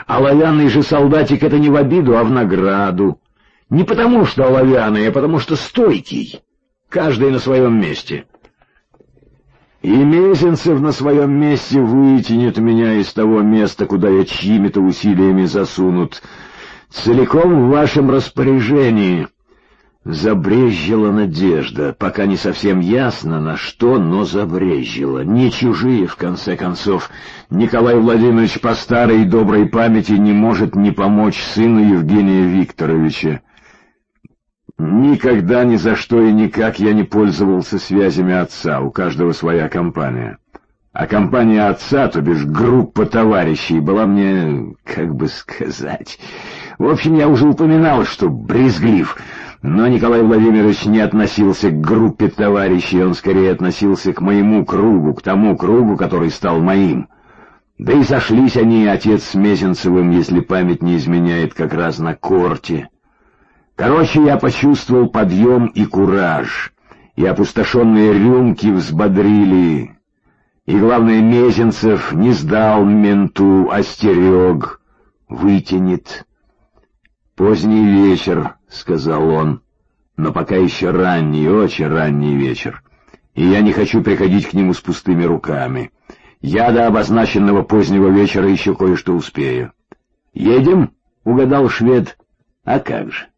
Оловянный же солдатик — это не в обиду, а в награду. Не потому что оловянный, а потому что стойкий. Каждый на своем месте. И Мезенцев на своем месте вытянет меня из того места, куда я чьими-то усилиями засунут. Целиком в вашем распоряжении. Забрезжила надежда, пока не совсем ясно на что, но забрезжила. Не чужие, в конце концов. Николай Владимирович по старой и доброй памяти не может не помочь сыну Евгения Викторовича. Никогда, ни за что и никак я не пользовался связями отца, у каждого своя компания. А компания отца, то бишь группа товарищей, была мне, как бы сказать... В общем, я уже упоминал, что брезглив, но Николай Владимирович не относился к группе товарищей, он скорее относился к моему кругу, к тому кругу, который стал моим. Да и сошлись они, отец с Мезенцевым, если память не изменяет, как раз на корте. Короче, я почувствовал подъем и кураж, и опустошенные рюмки взбодрили. И, главное, Мезенцев не сдал менту, остерег, вытянет. «Поздний вечер», — сказал он, — «но пока еще ранний, очень ранний вечер, и я не хочу приходить к нему с пустыми руками. Я до обозначенного позднего вечера еще кое-что успею». «Едем?» — угадал швед. «А как же?»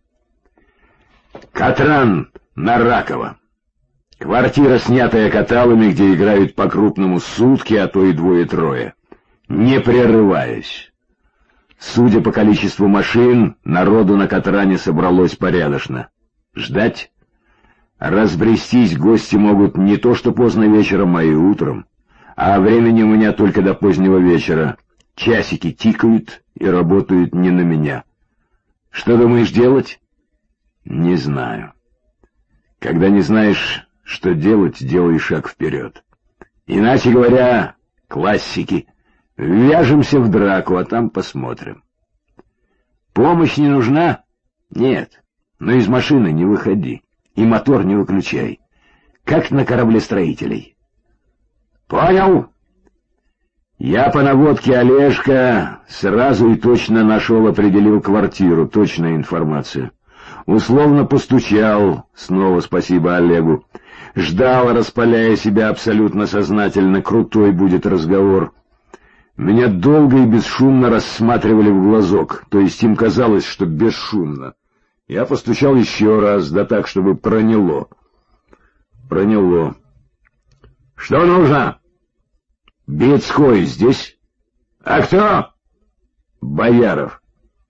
Катран на Раково. Квартира, снятая каталами, где играют по-крупному сутки, а то и двое-трое, не прерываясь. Судя по количеству машин, народу на Катране собралось порядочно. Ждать? Разбрестись гости могут не то что поздно вечером, а и утром. А времени у меня только до позднего вечера. Часики тикают и работают не на меня. Что думаешь делать? Не знаю. Когда не знаешь, что делать, делай шаг вперед. Иначе говоря, классики. Вяжемся в драку, а там посмотрим. Помощь не нужна? Нет. Но из машины не выходи. И мотор не выключай. Как на кораблестроителей. Понял? Я по наводке Олежка сразу и точно нашел, определил квартиру. Точная информация. Условно постучал. Снова спасибо Олегу. Ждал, распаляя себя абсолютно сознательно. Крутой будет разговор. Меня долго и бесшумно рассматривали в глазок, то есть им казалось, что бесшумно. Я постучал еще раз, да так, чтобы проняло. Проняло. Что нужно? Бецкой здесь? А кто? Бояров.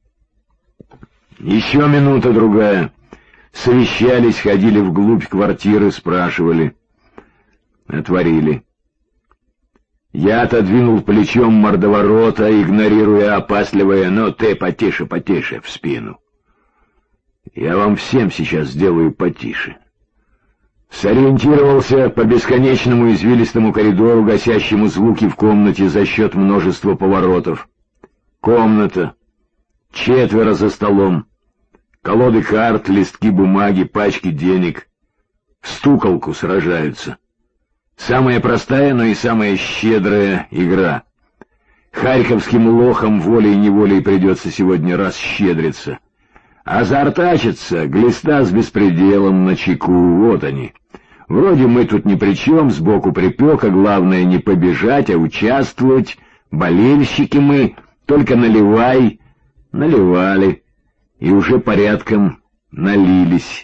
Еще минута-другая. Совещались, ходили вглубь квартиры, спрашивали. Отворили. Я отодвинул плечом мордоворота, игнорируя опасливое «но ты потише, потише» в спину. Я вам всем сейчас сделаю потише. Сориентировался по бесконечному извилистому коридору, гасящему звуки в комнате за счет множества поворотов. Комната. 4 за столом. Колоды карт, листки бумаги, пачки денег. В стуколку сражаются. Самая простая, но и самая щедрая игра. Харьковским лохам волей-неволей придется сегодня расщедриться. А заортачиться, глиста с беспределом на чеку, вот они. Вроде мы тут ни при чем, сбоку припека, главное не побежать, а участвовать. Болельщики мы, только наливай. Наливали. И уже порядком налились.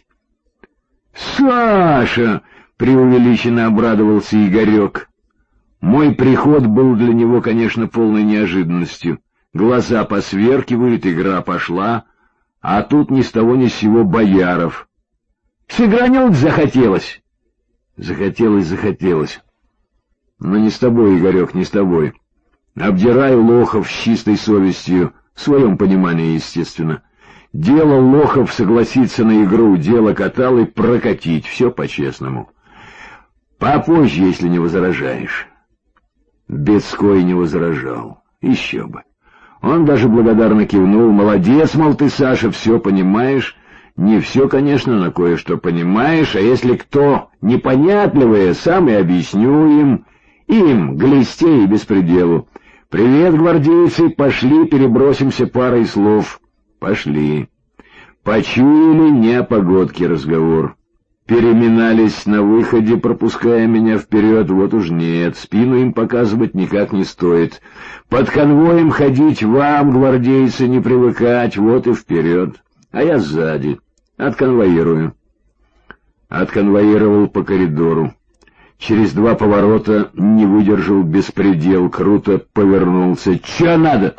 «Саша!» — преувеличенно обрадовался Игорек. Мой приход был для него, конечно, полной неожиданностью. Глаза посверкивают, игра пошла, а тут ни с того ни с сего Бояров. «Сыгрануть захотелось?» Захотелось. Но не с тобой, Игорек, не с тобой. Обдираю лохов с чистой совестью, в своем понимании, естественно. Дело лохов согласиться на игру, дело катал и прокатить, все по-честному. Попозже, если не возражаешь. Бецкой не возражал. Еще бы. Он даже благодарно кивнул. Молодец, мол, ты, Саша, все понимаешь. Не все, конечно, но кое-что понимаешь. А если кто непонятливое, сам и объясню им. Им, глисте и беспределу. «Привет, гвардейцы, пошли перебросимся парой слов». Пошли. Почуяли не о погодке разговор. Переминались на выходе, пропуская меня вперед, вот уж нет, спину им показывать никак не стоит. Под конвоем ходить вам, гвардейцы, не привыкать, вот и вперед. А я сзади, отконвоирую. Отконвоировал по коридору. Через 2 поворота не выдержал беспредел, круто повернулся. «Чё надо?»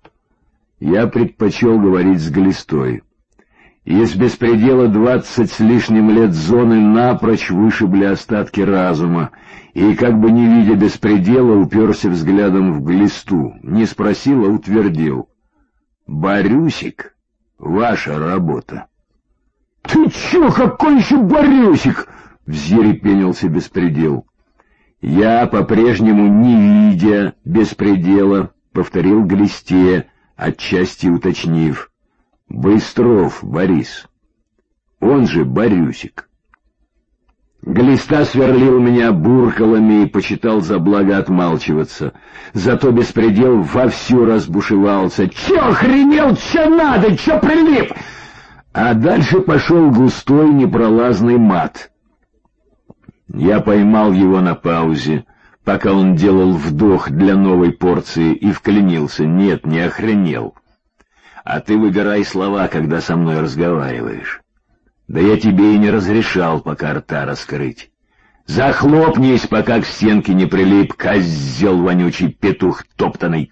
Я предпочел говорить с Глистой. Из беспредела 20 с лишним лет зоны напрочь вышибли остатки разума, и, как бы не видя беспредела, уперся взглядом в Глисту. Не спросил, а утвердил. «Борюсик, ваша работа». «Ты чё, какой еще Борюсик?» — взъерепенился беспредел. Я, по-прежнему не видя беспредела, повторил Глисте, отчасти уточнив. «Быстров Борис, он же Борюсик». Глиста сверлил меня буркалами и почитал за благо отмалчиваться. Зато беспредел вовсю разбушевался. «Чё охренел, чё надо, чё прилип?» А дальше пошел густой непролазный мат. Я поймал его на паузе, пока он делал вдох для новой порции, и вклинился. «Нет, не охренел. А ты выбирай слова, когда со мной разговариваешь. Да я тебе и не разрешал пока рта раскрыть. Захлопнись, пока к стенке не прилип, козел вонючий, петух топтаный».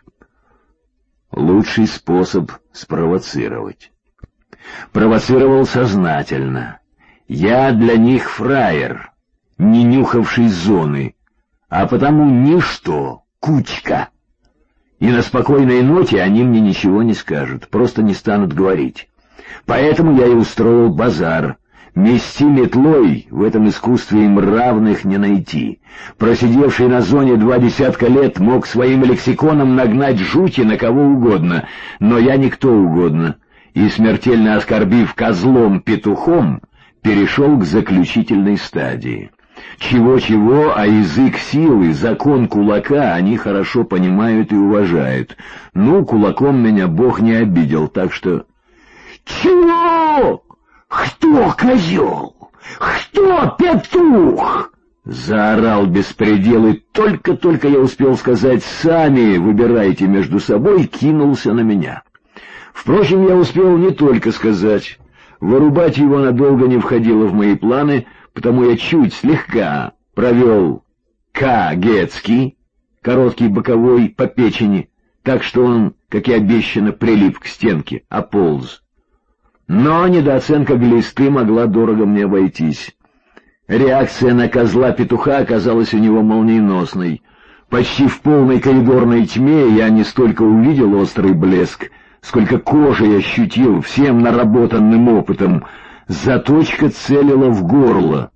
Лучший способ спровоцировать. Провоцировал сознательно. Я для них фраер, не нюхавший зоны, а потому ничто, кучка. И на спокойной ноте они мне ничего не скажут, просто не станут говорить. Поэтому я и устроил базар. Мести метлой в этом искусстве им равных не найти. Просидевший на зоне 20 лет мог своим лексиконом нагнать жути на кого угодно, но я никто угодно, и, смертельно оскорбив козлом-петухом, перешел к заключительной стадии. Чего-чего, а язык силы, закон кулака они хорошо понимают и уважают. Ну, кулаком меня Бог не обидел, так что... «Чего? Кто козел? Кто петух?» — заорал беспредел, и только я успел сказать «сами выбирайте между собой», кинулся на меня. Впрочем, я успел не только сказать. Вырубать его надолго не входило в мои планы, потому я чуть слегка провел Кагецкий, короткий боковой по печени, так что он, как и обещано, прилип к стенке, ополз. Но недооценка Глисты могла дорого мне обойтись. Реакция на козла-петуха оказалась у него молниеносной. Почти в полной коридорной тьме я не столько увидел острый блеск, сколько кожей ощутил всем наработанным опытом. Заточка целила в горло.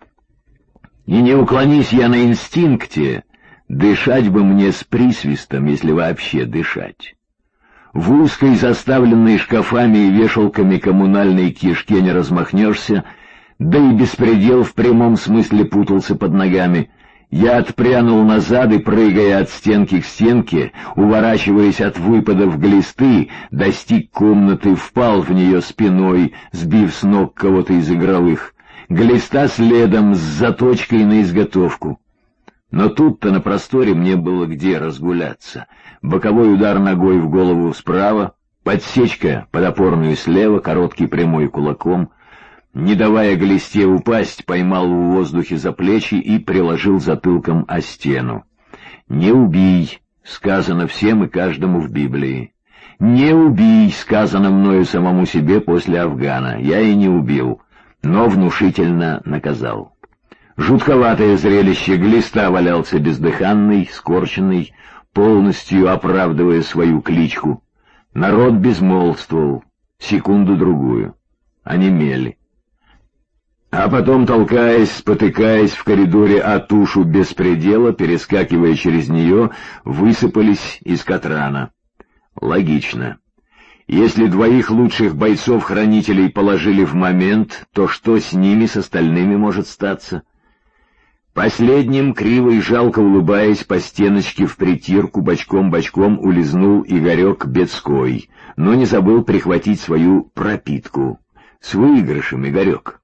И не уклонись я на инстинкте, дышать бы мне с присвистом, если вообще дышать. В узкой, заставленной шкафами и вешалками коммунальной кишке не размахнешься, да и беспредел в прямом смысле путался под ногами. Я отпрянул назад и, прыгая от стенки к стенке, уворачиваясь от выпадов Глисты, достиг комнаты, впал в нее спиной, сбив с ног кого-то из игровых. Глиста следом, с заточкой на изготовку. Но тут-то на просторе мне было где разгуляться. Боковой удар ногой в голову справа, подсечка под опорную слева, короткий прямой кулаком. Не давая Глисте упасть, поймал в воздухе за плечи и приложил затылком о стену. «Не убий», — сказано всем и каждому в Библии. «Не убий», — сказано мною самому себе после Афгана. Я и не убил, но внушительно наказал. Жутковатое зрелище. Глиста валялся бездыханный, скорченный, полностью оправдывая свою кличку. Народ безмолвствовал, секунду-другую. Онемели. А потом, толкаясь, спотыкаясь в коридоре о тушу беспредела, перескакивая через нее, высыпались из Катрана. Логично. Если 2 лучших бойцов-хранителей положили в момент, то что с ними, с остальными, может статься? Последним, криво и жалко улыбаясь, по стеночке в притирку бочком-бочком улизнул Игорек Бецкой, но не забыл прихватить свою пропитку. С выигрышем, Игорек!